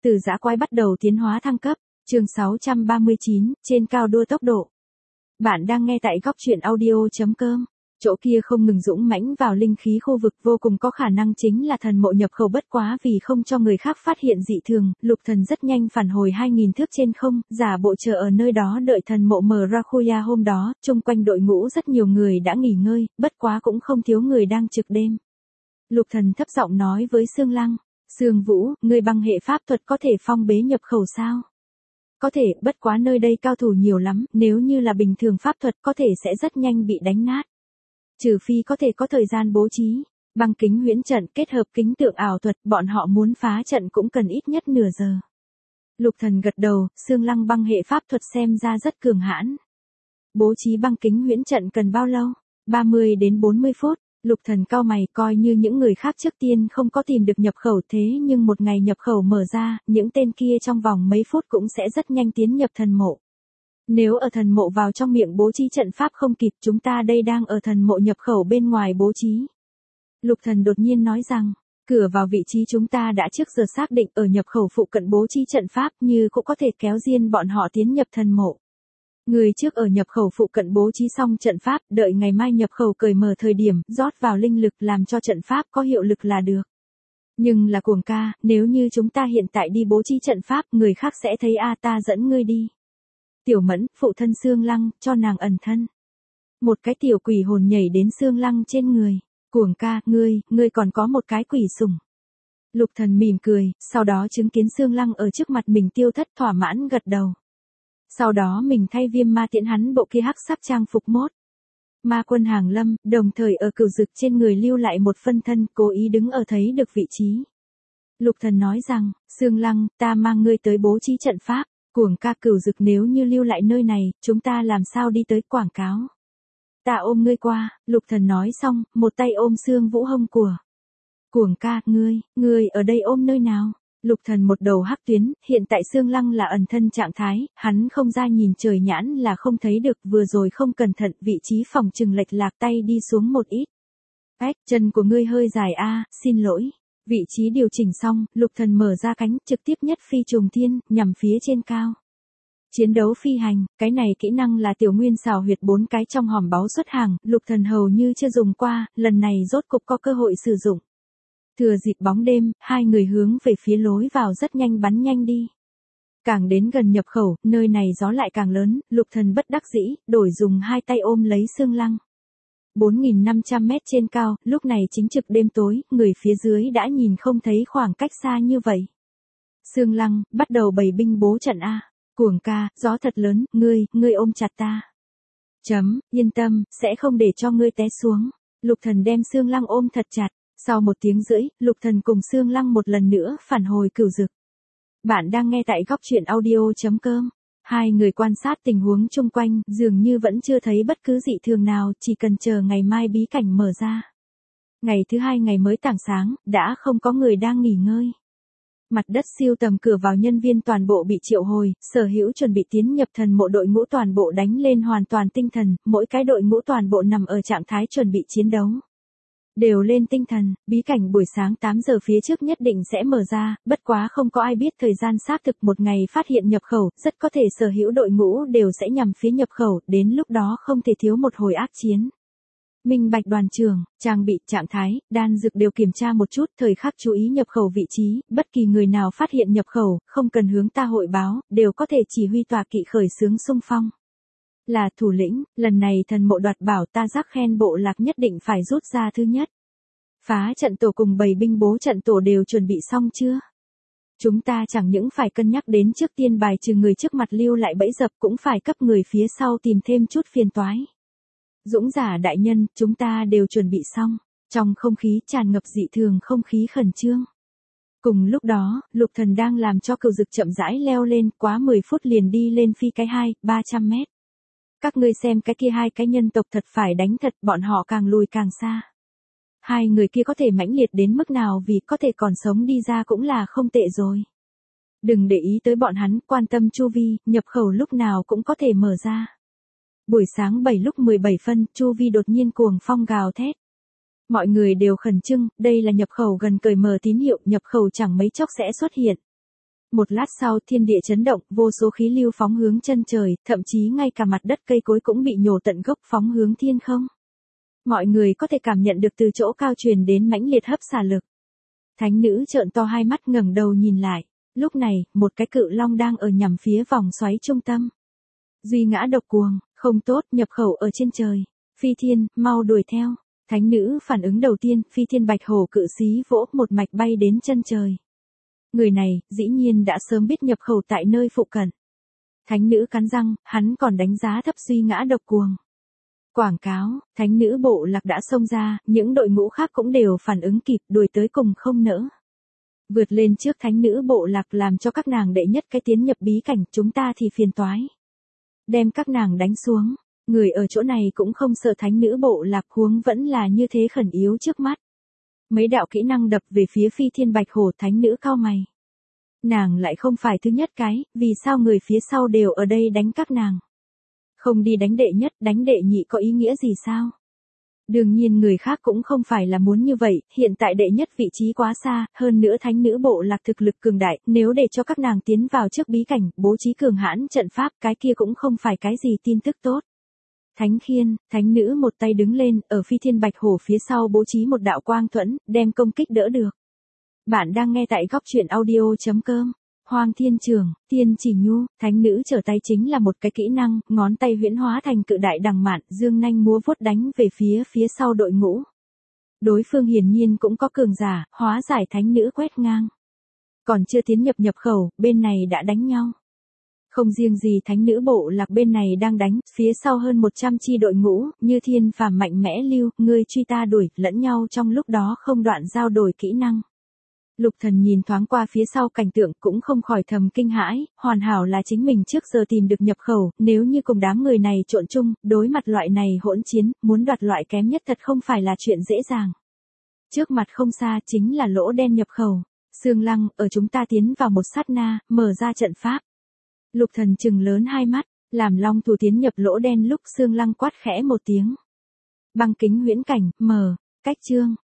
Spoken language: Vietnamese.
Từ dã quái bắt đầu tiến hóa thăng cấp, chương 639, trên cao đua tốc độ. Bạn đang nghe tại góc truyện audio.com. Chỗ kia không ngừng dũng mãnh vào linh khí khu vực, vô cùng có khả năng chính là thần mộ nhập khẩu, bất quá vì không cho người khác phát hiện dị thường, Lục Thần rất nhanh phản hồi 2000 thước trên không, giả bộ chờ ở nơi đó đợi thần mộ mở ra. Khuya hôm đó, chung quanh đội ngũ rất nhiều người đã nghỉ ngơi, bất quá cũng không thiếu người đang trực đêm. Lục Thần thấp giọng nói với Sương Lăng, Sương Vũ, ngươi bằng hệ pháp thuật có thể phong bế nhập khẩu sao? Có thể, bất quá nơi đây cao thủ nhiều lắm, nếu như là bình thường pháp thuật có thể sẽ rất nhanh bị đánh nát. Trừ phi có thể có thời gian bố trí, băng kính huyễn trận kết hợp kính tượng ảo thuật, bọn họ muốn phá trận cũng cần ít nhất nửa giờ. Lục Thần gật đầu, Sương Lăng băng hệ pháp thuật xem ra rất cường hãn. Bố trí băng kính huyễn trận cần bao lâu? 30 đến 40 phút. Lục Thần cau mày, coi như những người khác trước tiên không có tìm được nhập khẩu, thế nhưng một ngày nhập khẩu mở ra, những tên kia trong vòng mấy phút cũng sẽ rất nhanh tiến nhập thần mộ. Nếu ở thần mộ vào trong miệng bố trí trận pháp không kịp, chúng ta đây đang ở thần mộ nhập khẩu bên ngoài bố trí. Lục Thần đột nhiên nói rằng, cửa vào vị trí chúng ta đã trước giờ xác định, ở nhập khẩu phụ cận bố trí trận pháp, như cũng có thể kéo riêng bọn họ tiến nhập thần mộ. Người trước ở nhập khẩu phụ cận bố trí xong trận pháp, đợi ngày mai nhập khẩu cởi mở thời điểm, rót vào linh lực làm cho trận pháp có hiệu lực là được. Nhưng là Cuồng ca, nếu như chúng ta hiện tại đi bố trí trận pháp, người khác sẽ thấy ta dẫn ngươi đi. Tiểu Mẫn, phụ thân Sương Lăng, cho nàng ẩn thân. Một cái tiểu quỷ hồn nhảy đến Sương Lăng trên người. Cuồng ca, ngươi còn có một cái quỷ sủng. Lục Thần mỉm cười, sau đó chứng kiến Sương Lăng ở trước mặt mình tiêu thất, thỏa mãn gật đầu. Sau đó mình thay Viêm Ma tiễn hắn bộ kia hắc sắc trang phục mốt ma quân hàng lâm, đồng thời ở Cửu Dực trên người lưu lại một phân thân, cố ý đứng ở thấy được vị trí. Lục Thần nói rằng, Sương Lăng, ta mang ngươi tới bố trí trận pháp. Cuồng ca, Cửu Dực nếu như lưu lại nơi này, chúng ta làm sao đi tới quảng cáo? Ta ôm ngươi qua. Lục Thần nói xong, một tay ôm Sương Vũ hông của. Cuồng ca, ngươi ở đây ôm nơi nào? Lục Thần một đầu hắc tuyến, hiện tại Sương Lăng là ẩn thân trạng thái, hắn không ra nhìn trời nhãn là không thấy được, vừa rồi không cẩn thận, vị trí phòng trừng lệch lạc, tay đi xuống một ít. Chân của ngươi hơi dài xin lỗi. Vị trí điều chỉnh xong, Lục Thần mở ra cánh, trực tiếp nhất phi trùng thiên, nhằm phía trên cao. Chiến đấu phi hành, cái này kỹ năng là Tiểu Nguyên xào huyệt 4 cái trong hòm báu xuất hàng, Lục Thần hầu như chưa dùng qua, lần này rốt cục có cơ hội sử dụng. Thừa dịp bóng đêm, hai người hướng về phía lối vào rất nhanh bắn nhanh đi. Càng đến gần nhập khẩu, nơi này gió lại càng lớn, Lục Thần bất đắc dĩ, đổi dùng hai tay ôm lấy Sương Lăng. 4.500 mét trên cao, lúc này chính trực đêm tối, người phía dưới đã nhìn không thấy khoảng cách xa như vậy. Sương Lăng, bắt đầu bày binh bố trận a. Cuồng ca, gió thật lớn, ngươi ôm chặt ta. Yên tâm, sẽ không để cho ngươi té xuống. Lục Thần đem Sương Lăng ôm thật chặt. Sau 1 tiếng rưỡi, Lục Thần cùng Sương Lăng một lần nữa phản hồi Cửu Dực. Bạn đang nghe tại góc truyện audio.com. Hai người quan sát tình huống chung quanh, dường như vẫn chưa thấy bất cứ dị thường nào, chỉ cần chờ ngày mai bí cảnh mở ra. Ngày thứ hai ngày mới tảng sáng, đã không có người đang nghỉ ngơi. Mặt đất siêu tầm cửa vào nhân viên toàn bộ bị triệu hồi, sở hữu chuẩn bị tiến nhập thần mộ đội ngũ toàn bộ đánh lên hoàn toàn tinh thần, mỗi cái đội ngũ toàn bộ nằm ở trạng thái chuẩn bị chiến đấu. Đều lên tinh thần, bí cảnh buổi sáng 8 giờ phía trước nhất định sẽ mở ra, bất quá không có ai biết thời gian xác thực, một ngày phát hiện nhập khẩu, rất có thể sở hữu đội ngũ đều sẽ nhằm phía nhập khẩu, đến lúc đó không thể thiếu một hồi ác chiến. Minh Bạch đoàn trưởng, trang bị, trạng thái, đan dược đều kiểm tra một chút, thời khắc chú ý nhập khẩu vị trí, bất kỳ người nào phát hiện nhập khẩu, không cần hướng ta hội báo, đều có thể chỉ huy tọa kỵ khởi xướng xung phong. Là thủ lĩnh, lần này thần mộ đoạt bảo, ta giác khen bộ lạc nhất định phải rút ra thứ nhất. Phá trận tổ cùng bầy binh bố trận tổ đều chuẩn bị xong chưa? Chúng ta chẳng những phải cân nhắc đến trước tiên bài trừ người trước mặt lưu lại bẫy dập, cũng phải cấp người phía sau tìm thêm chút phiền toái. Dũng giả đại nhân, chúng ta đều chuẩn bị xong. Trong không khí tràn ngập dị thường không khí khẩn trương. Cùng lúc đó, Lục Thần đang làm cho Cửu Dực chậm rãi leo lên, quá 10 phút liền đi lên phi cái 200-300 mét. Các ngươi xem cái kia hai cái nhân tộc thật phải đánh thật, bọn họ càng lùi càng xa. Hai người kia có thể mãnh liệt đến mức nào, vì có thể còn sống đi ra cũng là không tệ rồi. Đừng để ý tới bọn hắn, quan tâm chu vi, nhập khẩu lúc nào cũng có thể mở ra. Buổi sáng 7 lúc 17 phân, chu vi đột nhiên cuồng phong gào thét. Mọi người đều khẩn trương, đây là nhập khẩu gần cởi mở tín hiệu, nhập khẩu chẳng mấy chốc sẽ xuất hiện. Một lát sau thiên địa chấn động, vô số khí lưu phóng hướng chân trời, thậm chí ngay cả mặt đất cây cối cũng bị nhổ tận gốc phóng hướng thiên không. Mọi người có thể cảm nhận được từ chỗ cao truyền đến mãnh liệt hấp xả lực. Thánh nữ trợn to hai mắt ngẩng đầu nhìn lại. Lúc này, một cái cự long đang ở nhằm phía vòng xoáy trung tâm. Duy ngã độc cuồng, không tốt, nhập khẩu ở trên trời. Phi thiên, mau đuổi theo. Thánh nữ phản ứng đầu tiên, phi thiên bạch hổ cự xí vỗ một mạch bay đến chân trời. Người này, dĩ nhiên đã sớm biết nhập khẩu tại nơi phụ cận. Thánh nữ cắn răng, hắn còn đánh giá thấp duy ngã độc cuồng. Quảng cáo, thánh nữ bộ lạc đã xông ra, những đội ngũ khác cũng đều phản ứng kịp, đuổi tới cùng không nỡ. Vượt lên trước thánh nữ bộ lạc làm cho các nàng đệ nhất cái tiến nhập bí cảnh, chúng ta thì phiền toái. Đem các nàng đánh xuống, người ở chỗ này cũng không sợ thánh nữ bộ lạc, huống vẫn là như thế khẩn yếu trước mắt. Mấy đạo kỹ năng đập về phía phi thiên bạch hổ, thánh nữ cau mày. Nàng lại không phải thứ nhất cái, vì sao người phía sau đều ở đây đánh các nàng? Không đi đánh đệ nhất, đánh đệ nhị có ý nghĩa gì sao? Đương nhiên người khác cũng không phải là muốn như vậy, hiện tại đệ nhất vị trí quá xa, hơn nữa thánh nữ bộ lạc thực lực cường đại, nếu để cho các nàng tiến vào trước bí cảnh, bố trí cường hãn trận pháp, cái kia cũng không phải cái gì tin tức tốt. Thánh khiên, thánh nữ một tay đứng lên, ở phi thiên bạch hổ phía sau bố trí một đạo quang thuẫn, đem công kích đỡ được. Bạn đang nghe tại góc truyện audio.com. Hoang thiên trường, tiên chỉ nhu, thánh nữ trở tay chính là một cái kỹ năng, ngón tay huyễn hóa thành cự đại đằng mạn, dương nanh múa vuốt đánh về phía sau đội ngũ. Đối phương hiển nhiên cũng có cường giả, hóa giải thánh nữ quét ngang. Còn chưa tiến nhập khẩu, bên này đã đánh nhau. Không riêng gì thánh nữ bộ lạc bên này đang đánh, phía sau hơn 100 chi đội ngũ, như thiên phàm mạnh mẽ lưu, ngươi truy ta đuổi, lẫn nhau trong lúc đó không đoạn giao đổi kỹ năng. Lục Thần nhìn thoáng qua phía sau cảnh tượng cũng không khỏi thầm kinh hãi, hoàn hảo là chính mình trước giờ tìm được nhập khẩu, nếu như cùng đám người này trộn chung, đối mặt loại này hỗn chiến, muốn đoạt loại kém nhất thật không phải là chuyện dễ dàng. Trước mặt không xa chính là lỗ đen nhập khẩu, Sương Lăng, ở chúng ta tiến vào một sát na, mở ra trận pháp. Lục Thần trừng lớn hai mắt, làm long thủ tiến nhập lỗ đen lúc Sương Lăng quát khẽ một tiếng. Băng kính huyễn cảnh, mở, cách chương.